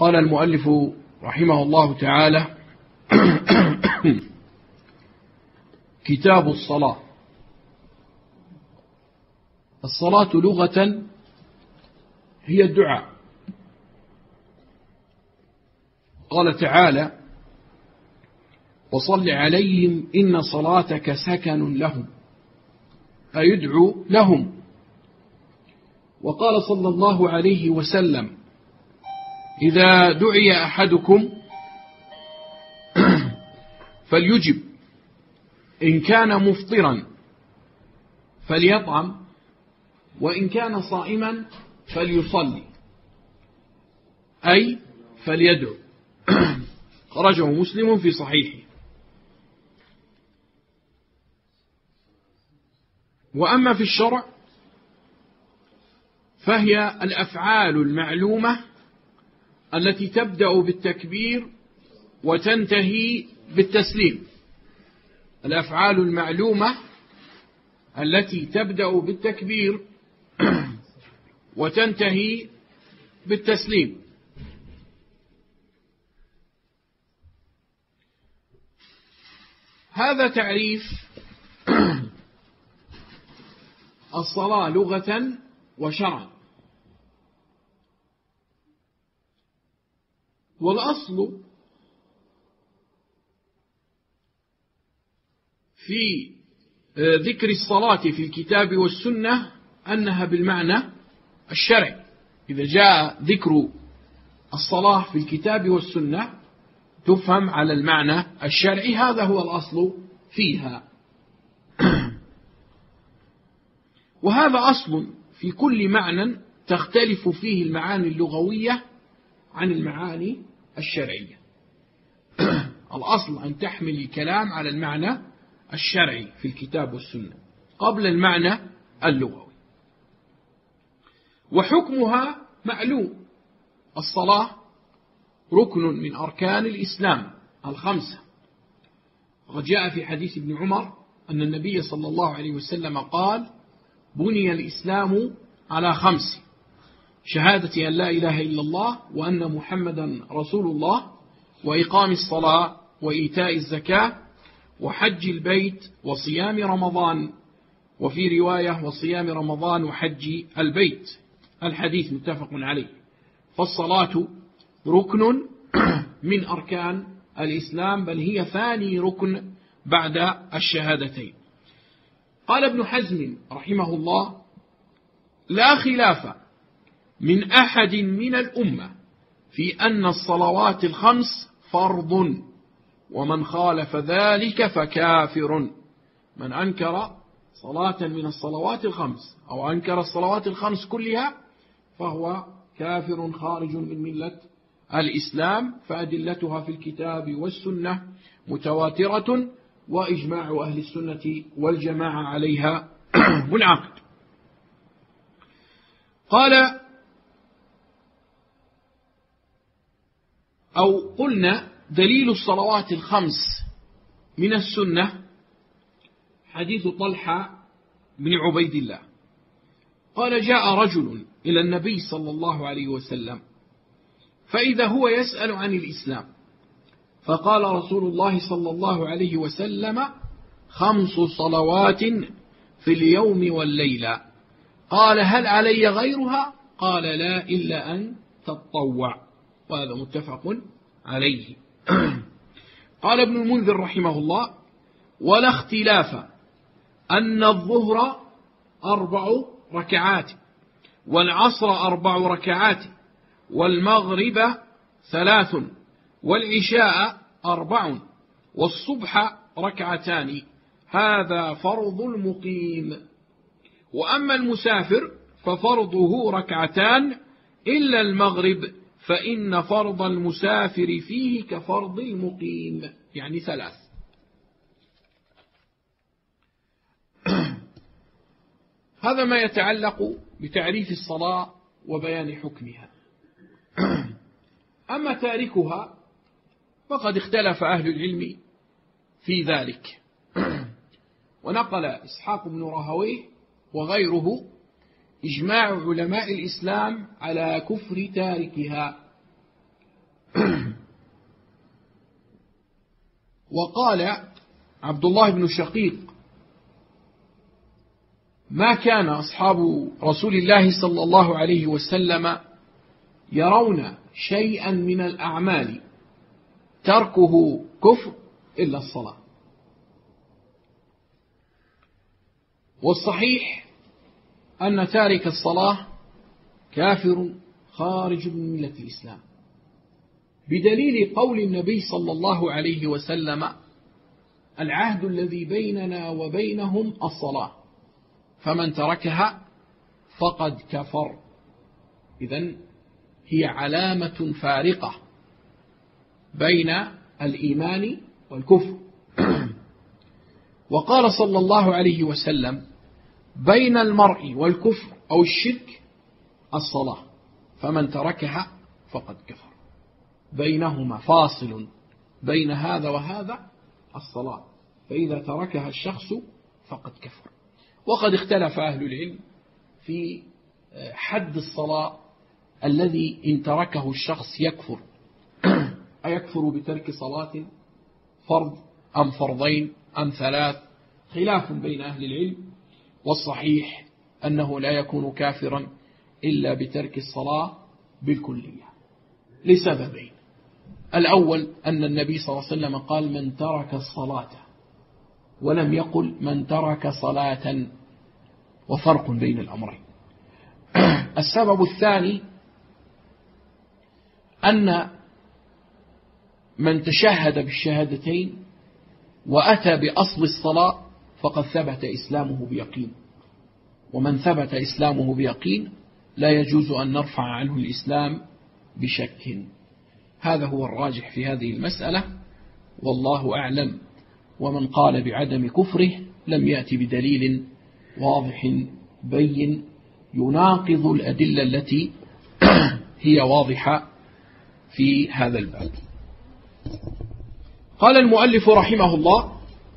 قال المؤلف رحمه الله تعالى: كتاب الصلاة. الصلاة لغة هي الدعاء. قال تعالى: وصل عليهم إن صلاتك سكن لهم، أي يدعو لهم. وقال صلى الله عليه وسلم: إذا دعي أحدكم فليجب، إن كان مفطرا فليطعم، وإن كان صائما فليصلي، أي فليدعو. خرجه مسلم في صحيحه. وأما في الشرع فهي الأفعال المعلومة التي تبدأ بالتكبير وتنتهي بالتسليم. الأفعال المعلومة التي تبدأ بالتكبير وتنتهي بالتسليم. هذا تعريف الصلاة لغة وشرعا. والأصل في ذكر الصلاة في الكتاب والسنة أنها بالمعنى الشرعي. إذا جاء ذكر الصلاة في الكتاب والسنة تفهم على المعنى الشرعي، هذا هو الأصل فيها. وهذا أصل في كل معنى تختلف فيه المعاني اللغوية عن المعاني الشرعية. الأصل أن تحمل الكلام على المعنى الشرعي في الكتاب والسنة قبل المعنى اللغوي. وحكمها معلوم: الصلاة ركن من أركان الإسلام الخمسة. وقد جاء في حديث ابن عمر أن النبي صلى الله عليه وسلم قال: بني الإسلام على خمس: شهادة أن لا إله إلا الله وأن محمدا رسول الله، وإقام الصلاة، وإيتاء الزكاة، وحج البيت، وصيام رمضان، وفي رواية وصيام رمضان وحج البيت. الحديث متفق عليه. فالصلاة ركن من أركان الإسلام، بل هي ثاني ركن بعد الشهادتين. قال ابن حزم رحمه الله: لا خلاف من أحد من الأمة في أن الصلوات الخمس فرض، ومن خالف ذلك فكافر. من أنكر صلاة من الصلوات الخمس أو أنكر الصلوات الخمس كلها فهو كافر خارج من ملة الإسلام. فأدلتها في الكتاب والسنة متواترة، وإجماع أهل السنة والجماعة عليها منعقد. قال أو قلنا: دليل الصلوات الخمس من السنة حديث طلحة بن عبيد الله قال: جاء رجل إلى النبي صلى الله عليه وسلم فإذا هو يسأل عن الإسلام، فقال رسول الله صلى الله عليه وسلم: 5 صلوات في اليوم والليلة. قال: هل علي غيرها؟ قال: لا، إلا أن تتطوع. وهذا متفق عليه. قال ابن المنذر رحمه الله: ولا اختلاف أن الظهر 4 ركعات، والعصر 4 ركعات، والمغرب 3، والعشاء 4، والصبح 2. هذا فرض المقيم. وأما المسافر ففرضه 2 إلا المغرب، فإن فرض المسافر فيه كفرض المقيم، يعني 3. هذا ما يتعلق بتعريف الصلاة وبيان حكمها. أما تاركها فقد اختلف أهل العلم في ذلك. ونقل إسحاق بن راهويه وغيره إجماع علماء الإسلام على كفر تاركها، وقال عبد الله بن شقيق: ما كان أصحاب رسول الله صلى الله عليه وسلم يرون شيئا من الأعمال تركه كفر إلا الصلاة. والصحيح أن تارك الصلاة كافر خارج من ملة الإسلام، بدليل قول النبي صلى الله عليه وسلم: العهد الذي بيننا وبينهم الصلاة، فمن تركها فقد كفر. إذن هي علامة فارقة بين الإيمان والكفر. وقال صلى الله عليه وسلم: بين المرء والكفر أو الشرك الصلاة، فمن تركها فقد كفر. بينهما فاصل، بين هذا وهذا الصلاة، فإذا تركها الشخص فقد كفر. وقد اختلف أهل العلم في حد الصلاة الذي إن تركه الشخص يكفر، أيكفر بترك صلاة فرض أم فرضين أم ثلاث؟ خلاف بين أهل العلم، والصحيح أنه لا يكون كافرا إلا بترك الصلاة بالكلية لسببين: الأول أن النبي صلى الله عليه وسلم قال: من ترك الصلاة، ولم يقل من ترك صلاة، وفرق بين الأمرين. السبب الثاني أن من تشهد بالشهادتين وأتى بأصل الصلاة فقد ثبت إسلامه بيقين، ومن ثبت إسلامه بيقين لا يجوز أن نرفع عنه الإسلام بشك. هذا هو الراجح في هذه المسألة، والله أعلم. ومن قال بعدم كفره لم يأتي بدليل واضح بين يناقض الأدلة التي هي واضحة في هذا الباب. قال المؤلف رحمه الله: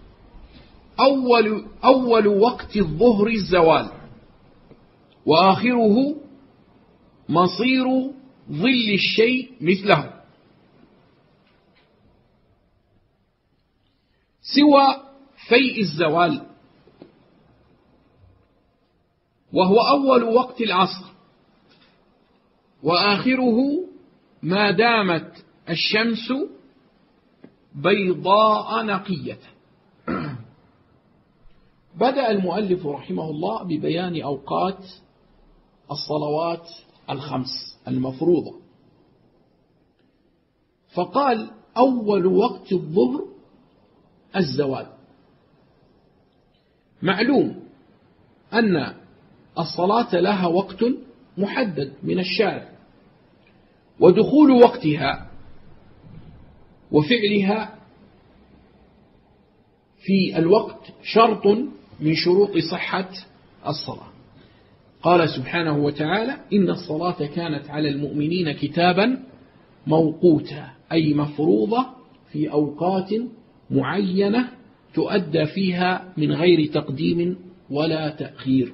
أول وقت الظهر الزوال، وآخره مصير ظل الشيء مثله، سوى فيء الزوال، وهو أول وقت العصر، وآخره ما دامت الشمس بيضاء نقية. بدأ المؤلف رحمه الله ببيان أوقات الصلوات الخمس المفروضة، فقال: أول وقت الظهر الزوال. معلوم أن الصلاة لها وقت محدد من الشارع، ودخول وقتها وفعلها في الوقت شرط من شروط صحة الصلاة. قال سبحانه وتعالى: إن الصلاة كانت على المؤمنين كتابا موقوتا، أي مفروضة في أوقات معينة تؤدى فيها من غير تقديم ولا تأخير.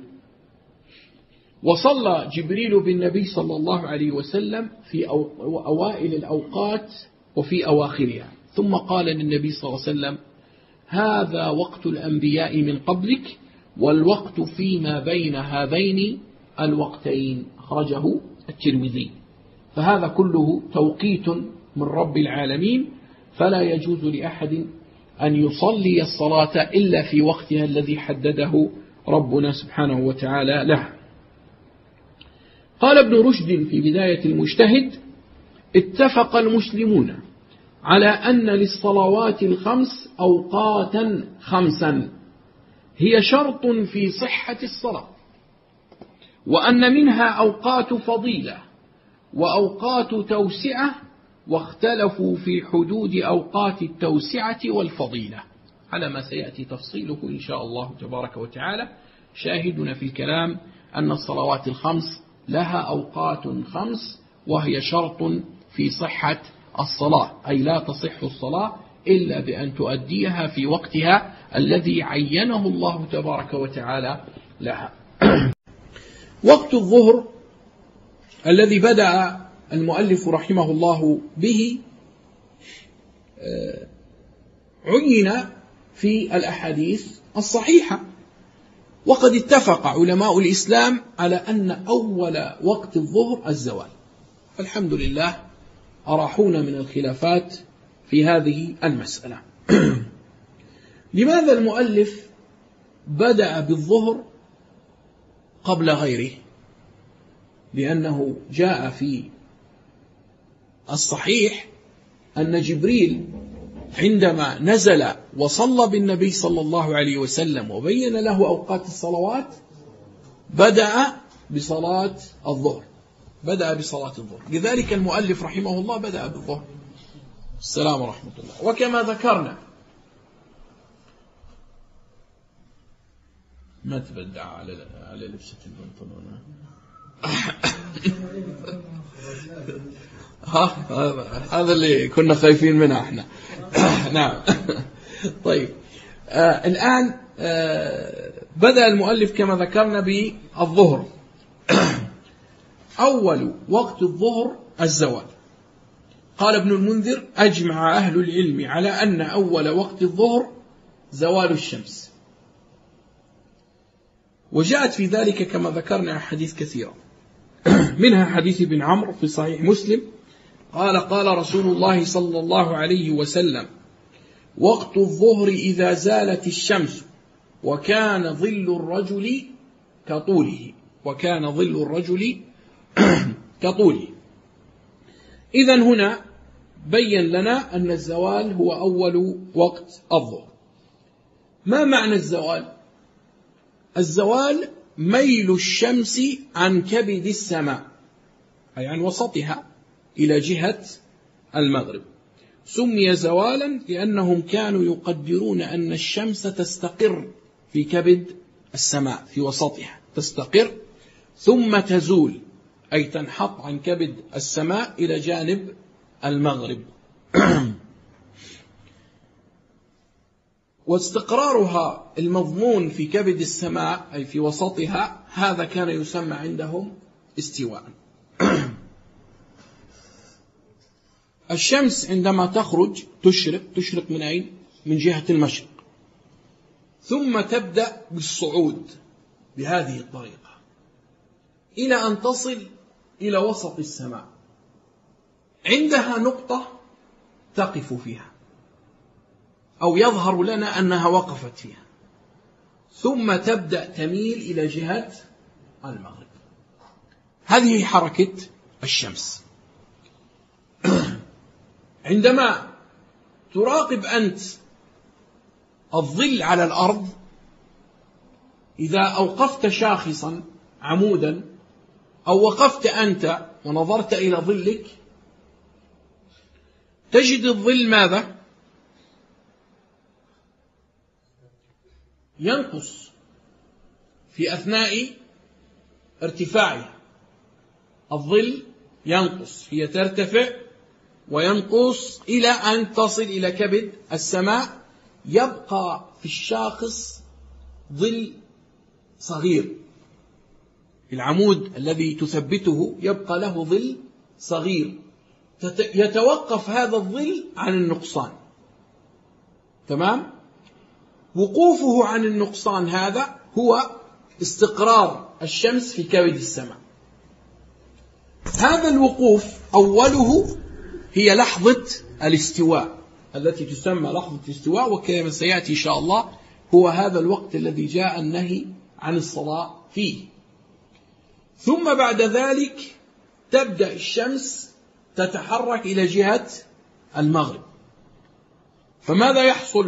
وصلى جبريل بالنبي صلى الله عليه وسلم في أوائل الأوقات وفي أواخرها، ثم قال للنبي صلى الله عليه وسلم: هذا وقت الأنبياء من قبلك، والوقت فيما بين هذين الوقتين. أخرجه الترمذي. فهذا كله توقيت من رب العالمين، فلا يجوز لأحد أن يصلي الصلاة إلا في وقتها الذي حدده ربنا سبحانه وتعالى له. قال ابن رشد في بداية المجتهد: اتفق المسلمون على أن للصلوات الخمس أوقاتا خمسا هي شرط في صحة الصلاة، وأن منها أوقات فضيلة وأوقات توسعة، واختلفوا في حدود أوقات التوسعة والفضيلة، على ما سيأتي تفصيله إن شاء الله تبارك وتعالى. شاهدنا في الكلام أن الصلوات الخمس لها أوقات خمس، وهي شرط في صحة الصلاة، أي لا تصح الصلاة إلا بأن تؤديها في وقتها الذي عينه الله تبارك وتعالى لها. وقت الظهر الذي بدأ المؤلف رحمه الله به عين في الأحاديث الصحيحة. وقد اتفق علماء الإسلام على أن أول وقت الظهر الزوال، فالحمد لله أراحونا من الخلافات في هذه المسألة. لماذا المؤلف بدأ بالظهر قبل غيره؟ لأنه جاء في الصحيح أن جبريل عندما نزل وصلى بالنبي صلى الله عليه وسلم وبين له أوقات الصلوات بدأ بصلاة الظهر، لذلك المؤلف رحمه الله بدأ بالظهر. السلام ورحمة الله. وكما ذكرنا، ما تبدع على لبسة البنطلون. هذا اللي كنا خايفين منه احنا. نعم. طيب، الآن بدأ المؤلف كما ذكرنا بالظهر. أول وقت الظهر الزوال. قال ابن المنذر: أجمع أهل العلم على أن أول وقت الظهر زوال الشمس. وجاءت في ذلك كما ذكرنا حديث كثيرة، منها حديث ابن عمرو في صحيح مسلم قال: قال رسول الله صلى الله عليه وسلم: وقت الظهر إذا زالت الشمس وكان ظل الرجل كطوله. إذن هنا بين لنا أن الزوال هو أول وقت الظهر. ما معنى الزوال؟ الزوال ميل الشمس عن كبد السماء، أي عن وسطها، إلى جهة المغرب. سمي زوالا لأنهم كانوا يقدرون أن الشمس تستقر في كبد السماء في وسطها، تستقر ثم تزول، أي تنحط عن كبد السماء إلى جانب المغرب. واستقرارها المضمون في كبد السماء أي في وسطها، هذا كان يسمى عندهم استواء. الشمس عندما تخرج تشرق من أين؟ من جهة المشرق، ثم تبدأ بالصعود بهذه الطريقة إلى أن تصل إلى وسط السماء. عندها نقطة تقف فيها، أو يظهر لنا أنها وقفت فيها، ثم تبدأ تميل إلى جهة المغرب. هذه حركة الشمس. عندما تراقب أنت الظل على الأرض، إذا أوقفت شاخصا عمودا أو وقفت أنت ونظرت إلى ظلك، تجد الظل ماذا؟ ينقص في أثناء ارتفاعها. الظل ينقص، هي ترتفع وينقص إلى أن تصل إلى كبد السماء. يبقى في الشاخص ظل صغير، العمود الذي تثبته يبقى له ظل صغير، يتوقف هذا الظل عن النقصان. تمام؟ وقوفه عن النقصان هذا هو استقرار الشمس في كبد السماء. هذا الوقوف أوله هي لحظة الاستواء التي تسمى لحظة الاستواء، وكما سيأتي إن شاء الله هو هذا الوقت الذي جاء النهي عن الصلاة فيه. ثم بعد ذلك تبدأ الشمس تتحرك إلى جهة المغرب. فماذا يحصل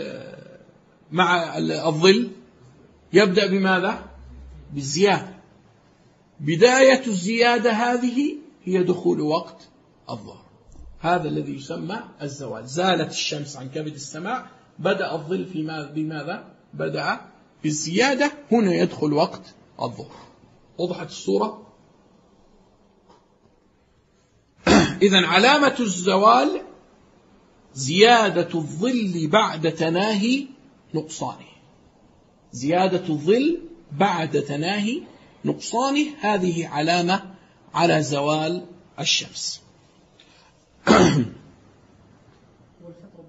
مع الظل؟ يبدأ بماذا؟ بالزيادة. بداية الزيادة هذه هي دخول وقت الظهر. هذا الذي يسمى الزوال. زالت الشمس عن كبد السماء، بدأ الظل بماذا؟ بدأ بالزيادة، هنا يدخل وقت الظهر. وضحت الصورة؟ إذن علامة الزوال زيادة الظل بعد تناهي نقصانه. زيادة الظل بعد تناهي نقصانه، هذه علامة على زوال الشمس. والفترة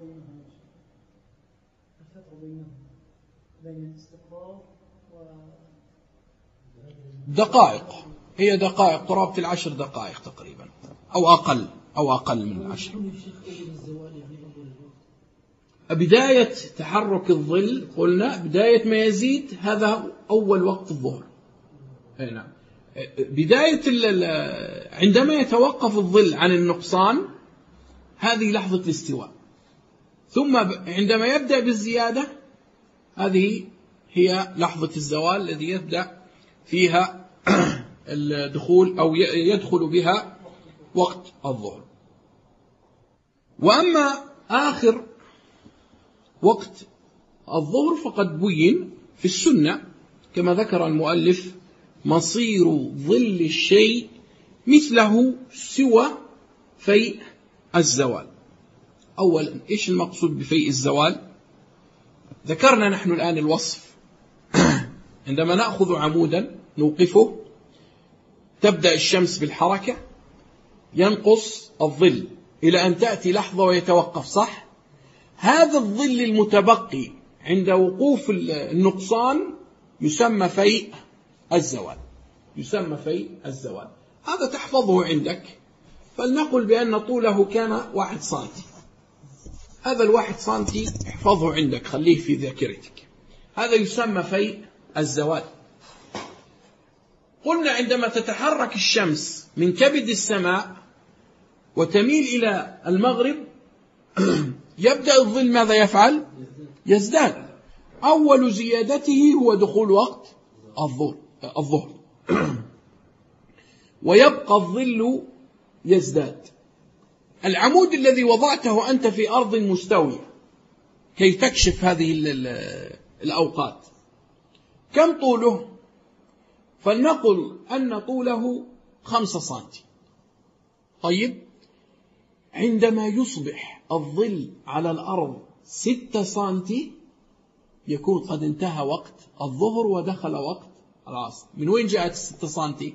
بينهم بين الاستقرار دقائق، هي دقائق قرابة 10 دقائق تقريبا، أو أقل من 10. بداية تحرك الظل قلنا بداية ما يزيد هذا أول وقت الظهر. نعم. بداية عندما يتوقف الظل عن النقصان هذه لحظة الاستواء، ثم عندما يبدأ بالزيادة هذه هي لحظة الزوال الذي يبدأ فيها الدخول أو يدخل بها وقت الظهر. وأما آخر وقت الظهر فقد بين في السنة كما ذكر المؤلف: مصير ظل الشيء مثله سوى فيء الزوال. أولا إيش المقصود بفيء الزوال؟ ذكرنا نحن الآن الوصف. عندما نأخذ عمودا نوقفه تبدأ الشمس بالحركة، ينقص الظل إلى أن تأتي لحظة ويتوقف، صح؟ هذا الظل المتبقي عند وقوف النقصان يسمى فيء الزوال، يسمى فيء الزوال. هذا تحفظه عندك. فلنقل بأن طوله كان 1 سنتي، هذا 1 سنتي احفظه عندك، خليه في ذاكرتك. هذا يسمى فيء الزوال. قلنا عندما تتحرك الشمس من كبد السماء وتميل إلى المغرب يبدأ الظل ماذا يفعل؟ يزداد. أول زيادته هو دخول وقت الظهر ويبقى الظل يزداد. العمود الذي وضعته أنت في أرض مستوية كي تكشف هذه الأوقات كم طوله؟ فلنقل أن طوله 5 سنتي. طيب، عندما يصبح الظل على الأرض 6 سنتي يكون قد انتهى وقت الظهر ودخل وقت العصر. من وين جاءت 6 سنتي؟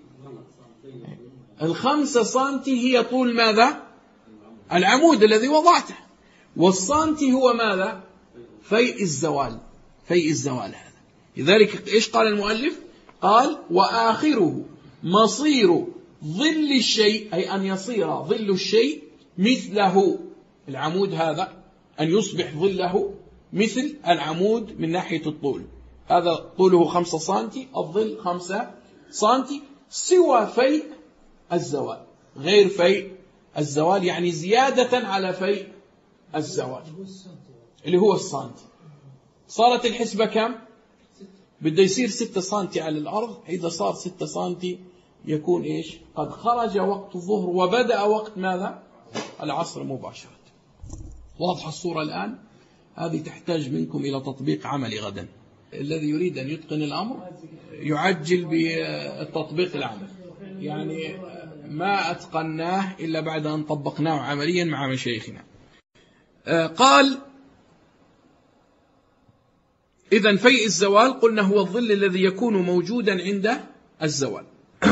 5 سنتي هي طول ماذا؟ العمود الذي وضعته، والسنتي هو ماذا؟ فيء الزوال، فيء الزوال هذا. لذلك إيش قال المؤلف؟ قال: وآخره مصير ظل الشيء، أي أن يصير ظل الشيء مثله العمود هذا، أن يصبح ظله مثل العمود من ناحية الطول. هذا طوله 5 سنتي، الظل 5 سنتي، سوى فيء الزوال، غير فيء الزوال، يعني زيادة على فيء الزوال اللي هو السنتي. صارت الحسبة كم؟ بده يصير 6 سنتي على الأرض. إذا صار 6 سنتي يكون إيش؟ قد خرج وقت الظهر وبدأ وقت ماذا؟ العصر مباشرة. واضحة الصورة الآن؟ هذه تحتاج منكم إلى تطبيق عملي غدا. الذي يريد أن يتقن الأمر يعجل بالتطبيق العملي، يعني ما أتقناه إلا بعد أن طبقناه عمليا مع مشايخنا. قال: إذن فيء الزوال قلنا هو الظل الذي يكون موجودا عند الزوال.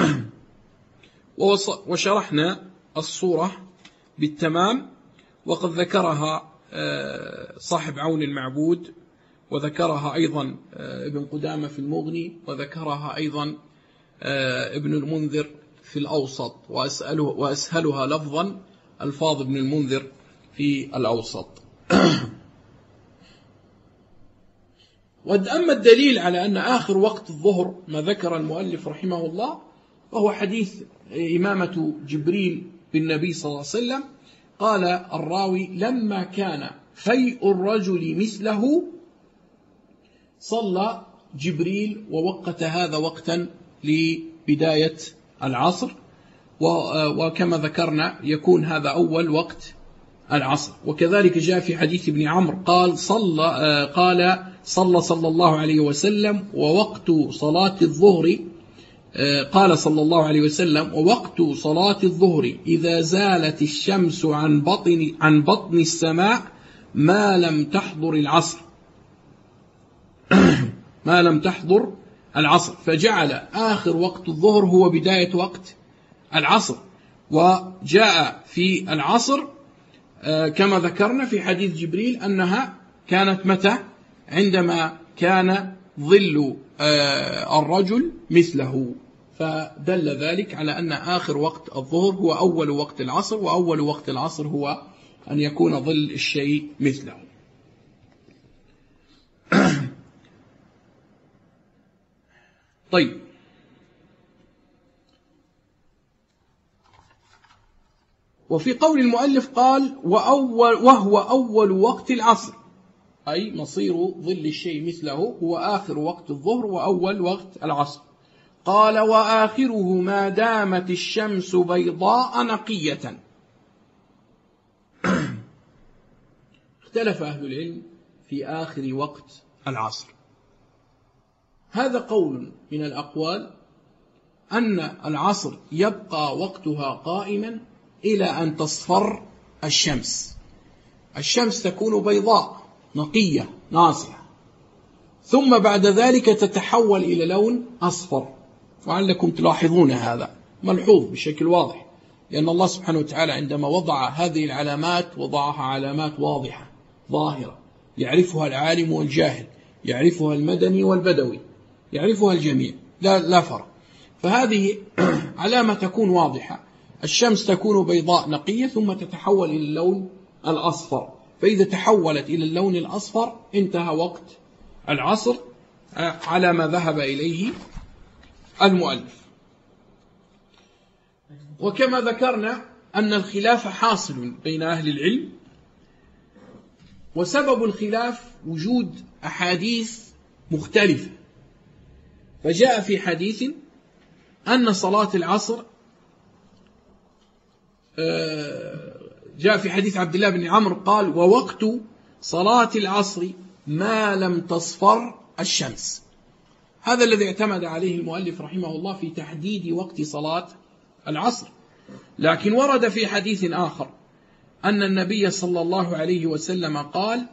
وشرحنا الصورة بالتمام، وقد ذكرها صاحب عون المعبود، وذكرها أيضا ابن قدامة في المغني، وذكرها أيضا ابن المنذر في الأوسط، وأسهلها لفظا ألفاظ ابن المنذر في الأوسط. وأما الدليل على أن آخر وقت الظهر ما ذكر المؤلف رحمه الله وهو حديث إمامة جبريل بالنبي صلى الله عليه وسلم. قال الراوي: لما كان فيء الرجل مثله صلى جبريل ووقت هذا وقتا لبداية العصر، وكما ذكرنا يكون هذا أول وقت العصر. وكذلك جاء في حديث ابن عمرو قال صلى الله عليه وسلم ووقت صلاة الظهر، قال صلى الله عليه وسلم: ووقت صلاة الظهر إذا زالت الشمس عن بطن السماء ما لم تحضر العصر ما لم تحضر العصر. فجعل آخر وقت الظهر هو بداية وقت العصر. وجاء في العصر كما ذكرنا في حديث جبريل أنها كانت متى؟ عندما كان ظل الرجل مثله، فدل ذلك على أن آخر وقت الظهر هو أول وقت العصر، وأول وقت العصر هو أن يكون ظل الشيء مثله. طيب، وفي قول المؤلف قال وهو أول وقت العصر، أي مصير ظل الشيء مثله هو آخر وقت الظهر وأول وقت العصر. قال وآخره ما دامت الشمس بيضاء نقية. اختلف أهل العلم في آخر وقت العصر. هذا قول من الأقوال أن العصر يبقى وقتها قائما إلى أن تصفر الشمس. الشمس تكون بيضاء نقية ناصعة، ثم بعد ذلك تتحول إلى لون أصفر، وعلكم تلاحظون هذا ملحوظ بشكل واضح، لأن الله سبحانه وتعالى عندما وضع هذه العلامات وضعها علامات واضحة ظاهرة يعرفها العالم والجاهل، يعرفها المدني والبدوي، يعرفها الجميع لا فرق. فهذه علامة تكون واضحة، الشمس تكون بيضاء نقية ثم تتحول إلى اللون الأصفر، فإذا تحولت إلى اللون الأصفر انتهى وقت العصر على ما ذهب إليه المؤلف. وكما ذكرنا أن الخلاف حاصل بين أهل العلم، وسبب الخلاف وجود أحاديث مختلفة. فجاء في حديث أن صلاة العصر، جاء في حديث عبد الله بن عمرو قال ووقت صلاة العصر ما لم تصفر الشمس. هذا الذي اعتمد عليه المؤلف رحمه الله في تحديد وقت صلاة العصر. لكن ورد في حديث آخر أن النبي صلى الله عليه وسلم قال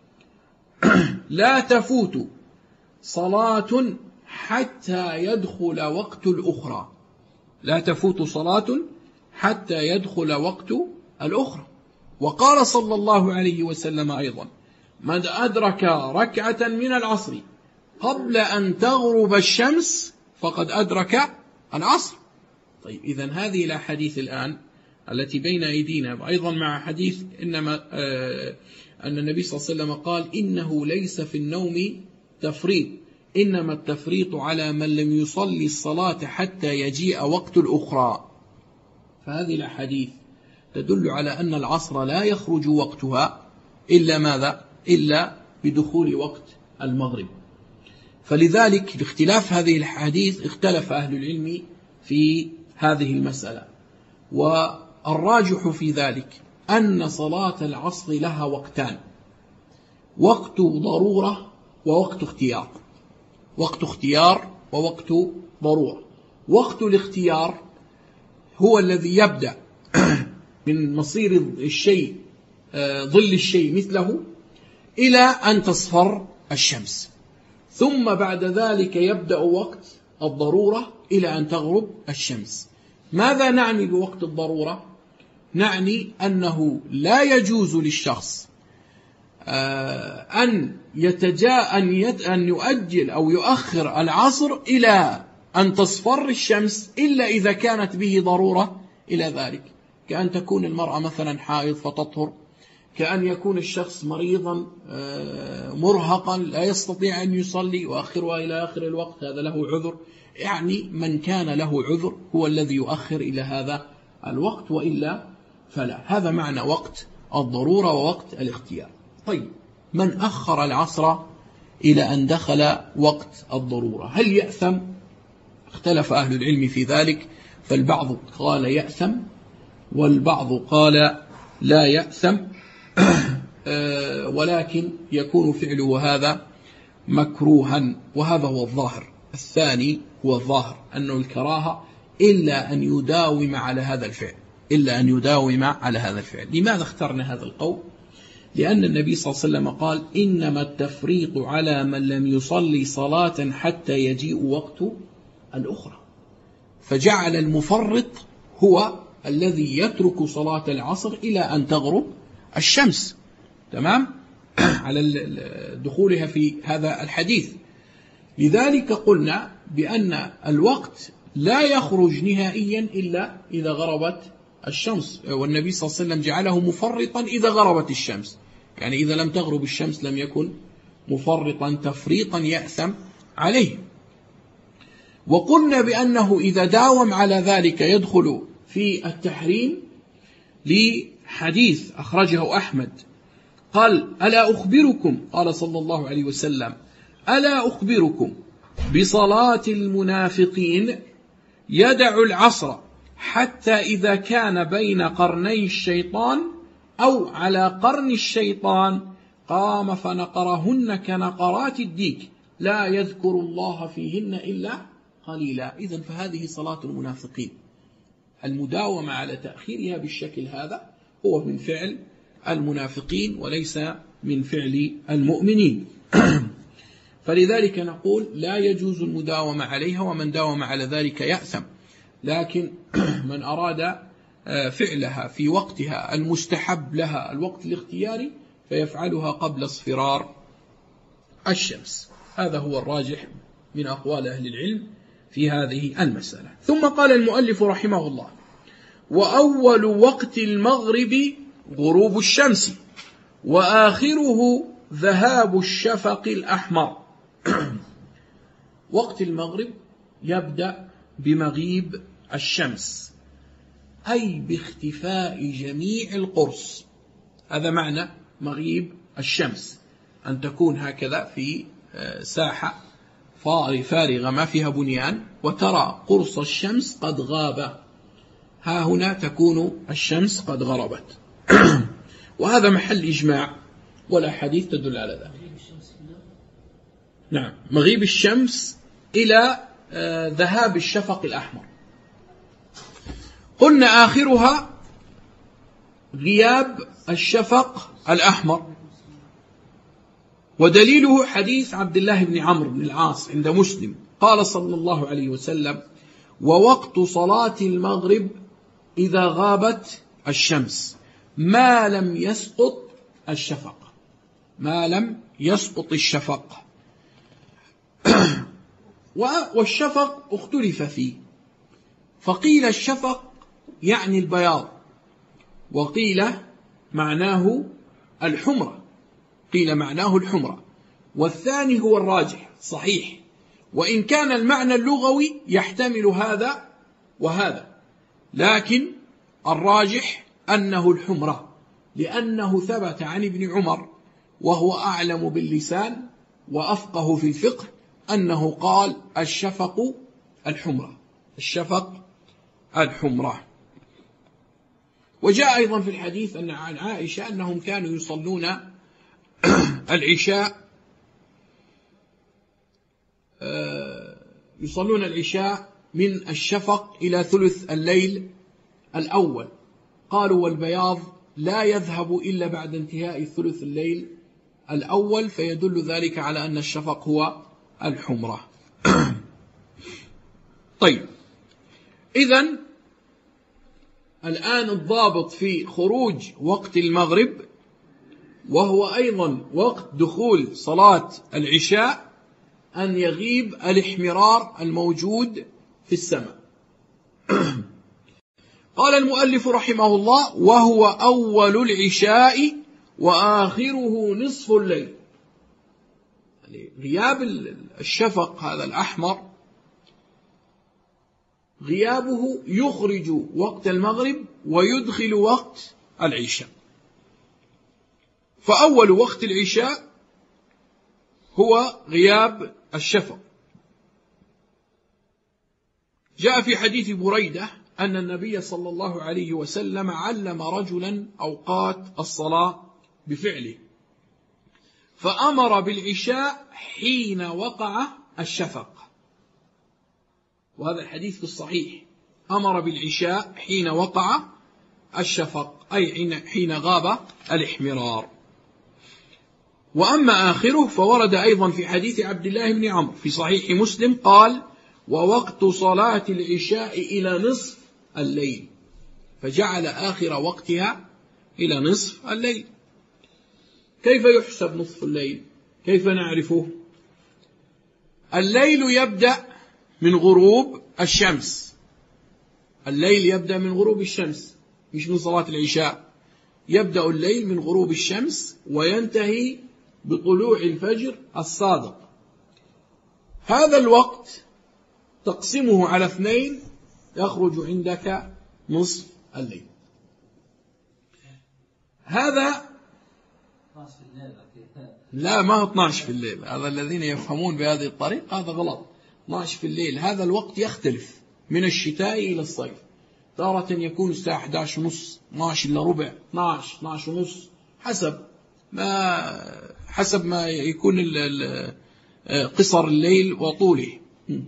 لا تفوت صلاة حتى يدخل وقت الأخرى، لا تفوت صلاة حتى يدخل وقت الأخرى. وقال صلى الله عليه وسلم أيضا من أدرك ركعة من العصر قبل أن تغرب الشمس فقد أدرك العصر. طيب، إذن هذه الأحاديث الآن التي بين أيدينا، أيضا مع حديث إنما أن النبي صلى الله عليه وسلم قال إنه ليس في النوم تفريط، إنما التفريط على من لم يصلي الصلاة حتى يجيء وقت الأخرى. فهذه الأحاديث تدل على أن العصر لا يخرج وقتها إلا ماذا؟ إلا بدخول وقت المغرب. فلذلك باختلاف هذه الحديث اختلف أهل العلم في هذه المسألة، والراجح في ذلك أن صلاة العصر لها وقتان: وقت ضرورة ووقت اختيار. وقت اختيار ووقت ضرورة. وقت الاختيار هو الذي يبدأ من مصير الشيء ظل الشيء مثله إلى أن تصفر الشمس، ثم بعد ذلك يبدأ وقت الضرورة إلى أن تغرب الشمس. ماذا نعني بوقت الضرورة؟ نعني أنه لا يجوز للشخص أن يؤجل أو يؤخر العصر إلى أن تصفر الشمس إلا إذا كانت به ضرورة إلى ذلك، كأن تكون المرأة مثلا حائض فتطهر، كأن يكون الشخص مريضا مرهقا لا يستطيع أن يصلي وأخرها إلى آخر الوقت، هذا له عذر. يعني من كان له عذر هو الذي يؤخر إلى هذا الوقت، وإلا فلا. هذا معنى وقت الضرورة ووقت الاختيار. طيب، من أخر العصر إلى أن دخل وقت الضرورة هل يأثم؟ اختلف أهل العلم في ذلك، فالبعض قال يأثم والبعض قال لا يأثم، ولكن يكون فعله هذا مكروها، وهذا هو الظاهر. الثاني هو الظاهر أنه الكراهة إلا أن يداوم على هذا الفعل، إلا أن يداوم على هذا الفعل. لماذا اخترنا هذا القول؟ لأن النبي صلى الله عليه وسلم قال إنما التفريط على من لم يصلي صلاة حتى يجيء وقت الأخرى، فجعل المفرط هو الذي يترك صلاة العصر إلى أن تغرب الشمس. تمام؟ على دخولها في هذا الحديث. لذلك قلنا بأن الوقت لا يخرج نهائيا إلا إذا غربت الشمس، والنبي صلى الله عليه وسلم جعله مفرطا إذا غربت الشمس، يعني إذا لم تغرب الشمس لم يكن مفرطا تفريطا يأثم عليه. وقلنا بأنه إذا داوم على ذلك يدخل في التحريم لحديث أخرجه أحمد قال: ألا أخبركم، قال صلى الله عليه وسلم: ألا أخبركم بصلاة المنافقين يدع العصر حتى إذا كان بين قرني الشيطان أو على قرن الشيطان قام فنقرهن كنقرات الديك لا يذكر الله فيهن إلا قليلا. إذن فهذه صلاة المنافقين. المداومة على تأخيرها بالشكل هذا هو من فعل المنافقين وليس من فعل المؤمنين. فلذلك نقول لا يجوز المداومة عليها، ومن داوم على ذلك يأثم. لكن من أراد فعلها في وقتها المستحب لها الوقت الاختياري فيفعلها قبل اصفرار الشمس. هذا هو الراجح من أقوال أهل العلم في هذه المسألة. ثم قال المؤلف رحمه الله: وأول وقت المغرب غروب الشمس، وآخره ذهاب الشفق الأحمر. وقت المغرب يبدأ بمغيب الشمس، أي باختفاء جميع القرص. هذا معنى مغيب الشمس، أن تكون هكذا في ساحة فارغة ما فيها بنيان وترى قرص الشمس قد غاب، ها هنا تكون الشمس قد غربت. وهذا محل إجماع والأحاديث تدل على ذلك. نعم، مغيب الشمس إلى ذهاب الشفق الأحمر. قلنا آخرها غياب الشفق الأحمر، ودليله حديث عبد الله بن عمرو بن العاص عند مسلم قال صلى الله عليه وسلم: ووقت صلاة المغرب إذا غابت الشمس ما لم يسقط الشفق، ما لم يسقط الشفق. والشفق اختلف فيه، فقيل الشفق يعني البياض، وقيل معناه الحمرة، قيل معناه الحمرة، والثاني هو الراجح صحيح، وإن كان المعنى اللغوي يحتمل هذا وهذا، لكن الراجح أنه الحمرة، لأنه ثبت عن ابن عمر وهو أعلم باللسان وأفقه في الفقه أنه قال: الشفق الحمرة، الشفق الحمرة. وجاء أيضا في الحديث أن عن عائشة أنهم كانوا يصلون العشاء من الشفق إلى ثلث الليل الأول. قالوا: والبياض لا يذهب إلا بعد انتهاء ثلث الليل الأول، فيدل ذلك على أن الشفق هو الحمرة. طيب، إذن الآن الضابط في خروج وقت المغرب، وهو أيضا وقت دخول صلاة العشاء، أن يغيب الاحمرار الموجود في السماء. قال المؤلف رحمه الله: وهو أول العشاء وآخره نصف الليل. يعني غياب الشفق هذا الأحمر غيابه يخرج وقت المغرب ويدخل وقت العشاء. فأول وقت العشاء هو غياب الشفق. جاء في حديث بريدة أن النبي صلى الله عليه وسلم علم رجلا أوقات الصلاة بفعله، فأمر بالعشاء حين وقع الشفق. وهذا الحديث في الصحيح، أمر بالعشاء حين وقع الشفق، أي حين غاب الاحمرار. وأما آخره فورد أيضا في حديث عبد الله بن عمرو في صحيح مسلم قال: ووقت صلاة العشاء إلى نصف الليل. فجعل آخر وقتها إلى نصف الليل. كيف يحسب نصف الليل؟ كيف نعرفه؟ الليل يبدأ من غروب الشمس. الليل يبدأ من غروب الشمس، مش من صلاة العشاء. يبدأ الليل من غروب الشمس وينتهي بطلوع الفجر الصادق. هذا الوقت تقسمه على 2 يخرج عندك نصف الليل. هذا لا، ما هو 12 في الليل. هذا الذين يفهمون بهذه الطريقة هذا غلط. 12 في الليل هذا الوقت يختلف من الشتاء إلى الصيف. تارة يكون الساعة 11:30، 12 إلا ربع، 12، 12:30، حسب ما يكون قصر الليل وطوله.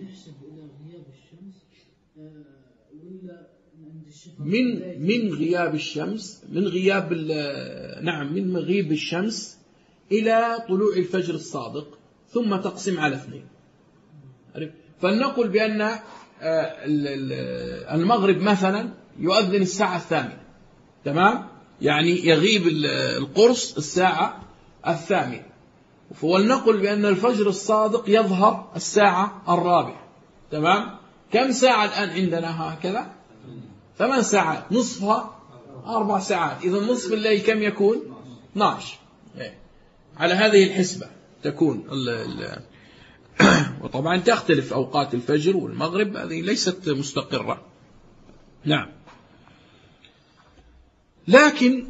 من غياب الشمس، من مغيب الشمس إلى طلوع الفجر الصادق، ثم تقسم على 2. فلنقل بأن المغرب مثلا يؤذن الساعة 8، تمام؟ يعني يغيب القرص الساعة 8. ولنقل بأن الفجر الصادق يظهر الساعة 4، تمام؟ كم ساعة الآن عندنا هكذا؟ 8 ساعات، نصفها 4 ساعات. إذا نصف الليل كم يكون؟ 12. على هذه الحسبة تكون وطبعا تختلف أوقات الفجر والمغرب، هذه ليست مستقرة. نعم. لكن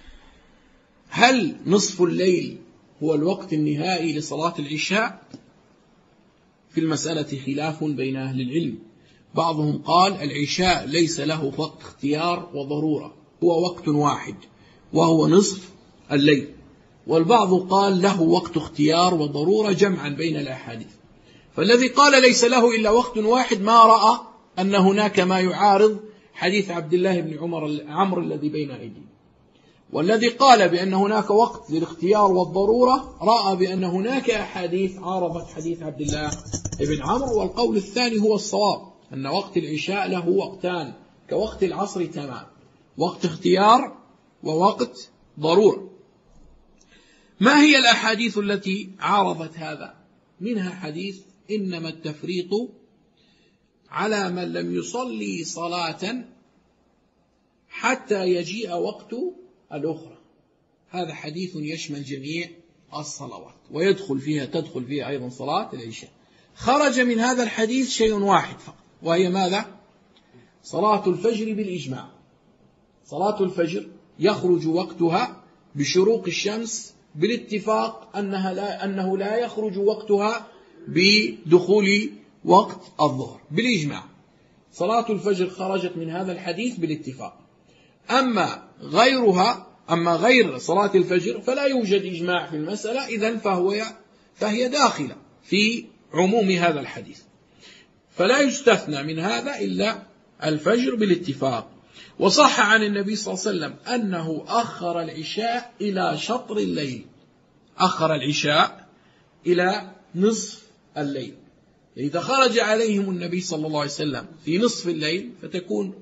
هل نصف الليل هو الوقت النهائي لصلاة العشاء؟ في المسألة خلاف بين أهل العلم. بعضهم قال العشاء ليس له وقت اختيار وضرورة، هو وقت واحد وهو نصف الليل. والبعض قال له وقت اختيار وضرورة، جمعا بين الأحاديث. فالذي قال ليس له إلا وقت واحد ما رأى أن هناك ما يعارض حديث عبد الله بن عمرو الذي بين أيدينا. والذي قال بأن هناك وقت للاختيار والضرورة رأى بأن هناك أحاديث عارضت حديث عبد الله بن عمرو. والقول الثاني هو الصواب، أن وقت العشاء له وقتان كوقت العصر تمام، وقت اختيار ووقت ضرورة. ما هي الأحاديث التي عارضت هذا؟ منها حديث إنما التفريط على من لم يصلي صلاة حتى يجيء وقت الأخرى. هذا حديث يشمل جميع الصلوات وتدخل فيها أيضا صلاة العشاء. خرج من هذا الحديث شيء واحد فقط، وهي ماذا؟ صلاة الفجر بالإجماع. صلاة الفجر يخرج وقتها بشروق الشمس بالاتفاق أنه لا يخرج وقتها بدخول وقت الظهر بالإجماع. صلاة الفجر خرجت من هذا الحديث بالاتفاق. أما غير صلاة الفجر فلا يوجد إجماع في المسألة، إذن فهي داخلة في عموم هذا الحديث. فلا يستثنى من هذا إلا الفجر بالاتفاق. وصح عن النبي صلى الله عليه وسلم أنه أخر العشاء إلى شطر الليل، أخر العشاء إلى نصف الليل. إذا خرج عليهم النبي صلى الله عليه وسلم في نصف الليل فتكون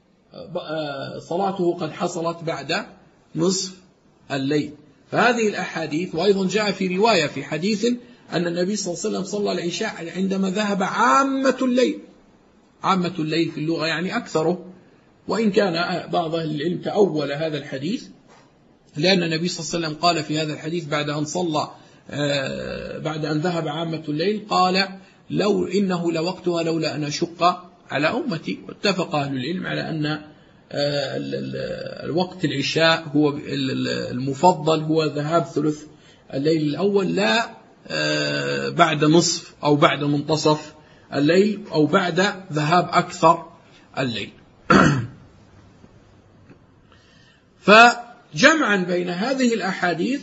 صلاته قد حصلت بعد نصف الليل. فهذه الأحاديث. وأيضا جاء في رواية في حديث أن النبي صلى الله عليه وسلم صلى العشاء عندما ذهب عامة الليل. عامة الليل في اللغة يعني أكثره، وإن كان بعض أهل العلم تأول هذا الحديث، لأن النبي صلى الله عليه وسلم قال في هذا الحديث بعد أن ذهب عامة الليل قال لو إنه لوقتها لولا أن أشق على أمتي. واتفق أهل العلم على أن الوقت العشاء هو المفضل هو ذهاب ثلث الليل الأول، لا بعد نصف أو بعد منتصف الليل أو بعد ذهاب أكثر الليل. فجمعا بين هذه الأحاديث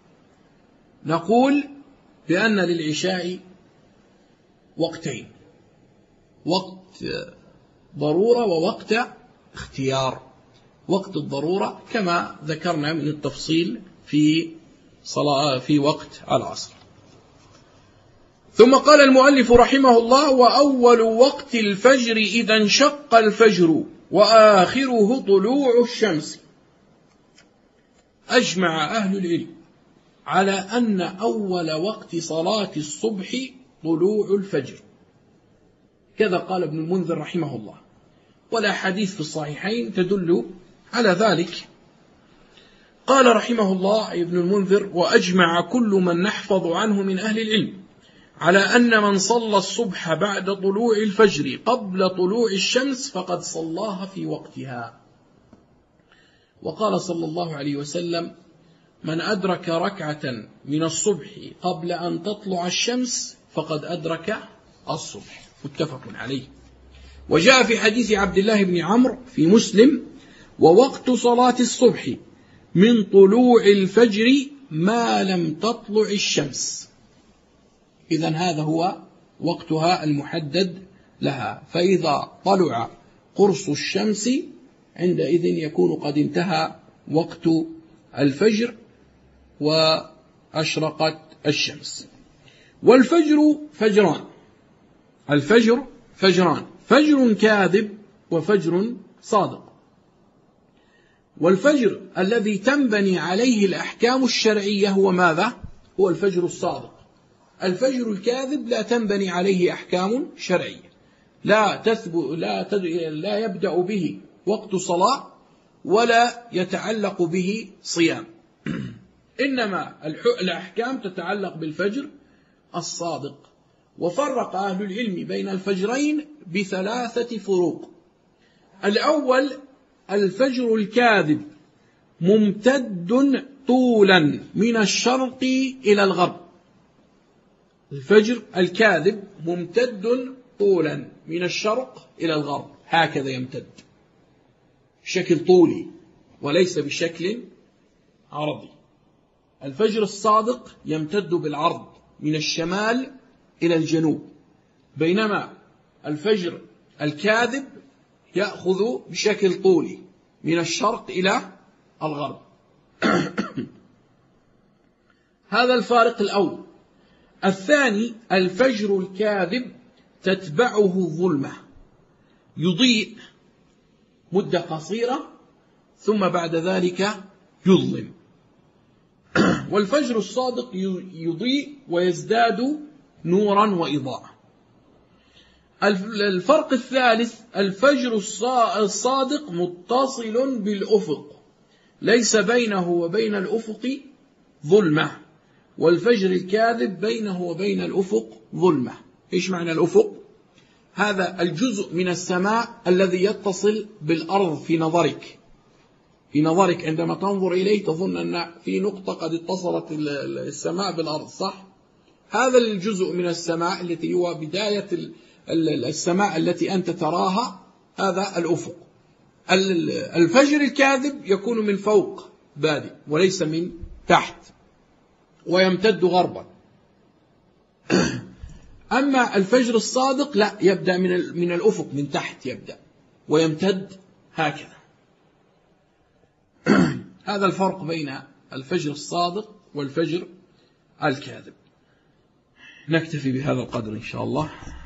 نقول بأن للعشاء وقتين، وقت ضرورة ووقت اختيار. وقت الضرورة كما ذكرنا من التفصيل في وقت العصر. ثم قال المؤلف رحمه الله: وأول وقت الفجر إذا انشق الفجر وآخره طلوع الشمس. أجمع أهل العلم على أن أول وقت صلاة الصبح طلوع الفجر، كذا قال ابن المنذر رحمه الله، والأحاديث في الصحيحين تدل على ذلك. قال رحمه الله ابن المنذر: وأجمع كل من نحفظ عنه من أهل العلم على أن من صلى الصبح بعد طلوع الفجر قبل طلوع الشمس فقد صلاها في وقتها. وقال صلى الله عليه وسلم: من أدرك ركعة من الصبح قبل أن تطلع الشمس فقد أدرك الصبح، متفق عليه. وجاء في حديث عبد الله بن عمرو في مسلم: ووقت صلاة الصبح من طلوع الفجر ما لم تطلع الشمس. إذن هذا هو وقتها المحدد لها، فإذا طلع قرص الشمس عندئذ يكون قد انتهى وقت الفجر وأشرقت الشمس. والفجر فجران، الفجر فجران: فجر كاذب وفجر صادق. والفجر الذي تنبني عليه الأحكام الشرعية هو ماذا؟ هو الفجر الصادق. الفجر الكاذب لا تنبني عليه أحكام شرعية، لا يبدأ به وقت صلاة ولا يتعلق به صيام، إنما الأحكام تتعلق بالفجر الصادق. وفرق أهل العلم بين الفجرين بثلاثة فروق. الأول: الفجر الكاذب ممتد طولا من الشرق إلى الغرب. الفجر الكاذب ممتد طولا من الشرق إلى الغرب، هكذا يمتد بشكل طولي وليس بشكل عرضي. الفجر الصادق يمتد بالعرض من الشمال إلى الجنوب، بينما الفجر الكاذب يأخذ بشكل طولي من الشرق إلى الغرب. هذا الفارق الأول. الثاني: الفجر الكاذب تتبعه ظلمة، يضيء مدة قصيرة ثم بعد ذلك يظلم. والفجر الصادق يضيء ويزداد نورا وإضاءة. الفرق الثالث: الفجر الصادق متصل بالأفق، ليس بينه وبين الأفق ظلمة، والفجر الكاذب بينه وبين الأفق ظلمة. إيش معنى الأفق؟ هذا الجزء من السماء الذي يتصل بالأرض في نظرك. عندما تنظر إليه تظن أن في نقطة قد اتصلت السماء بالأرض، صح؟ هذا الجزء من السماء التي هو بداية السماء التي أنت تراها، هذا الأفق. الفجر الكاذب يكون من فوق بادئ وليس من تحت، ويمتد غربا. أما الفجر الصادق لا، يبدأ من الأفق، من تحت يبدأ ويمتد هكذا. هذا الفرق بين الفجر الصادق والفجر الكاذب. نكتفي بهذا القدر إن شاء الله.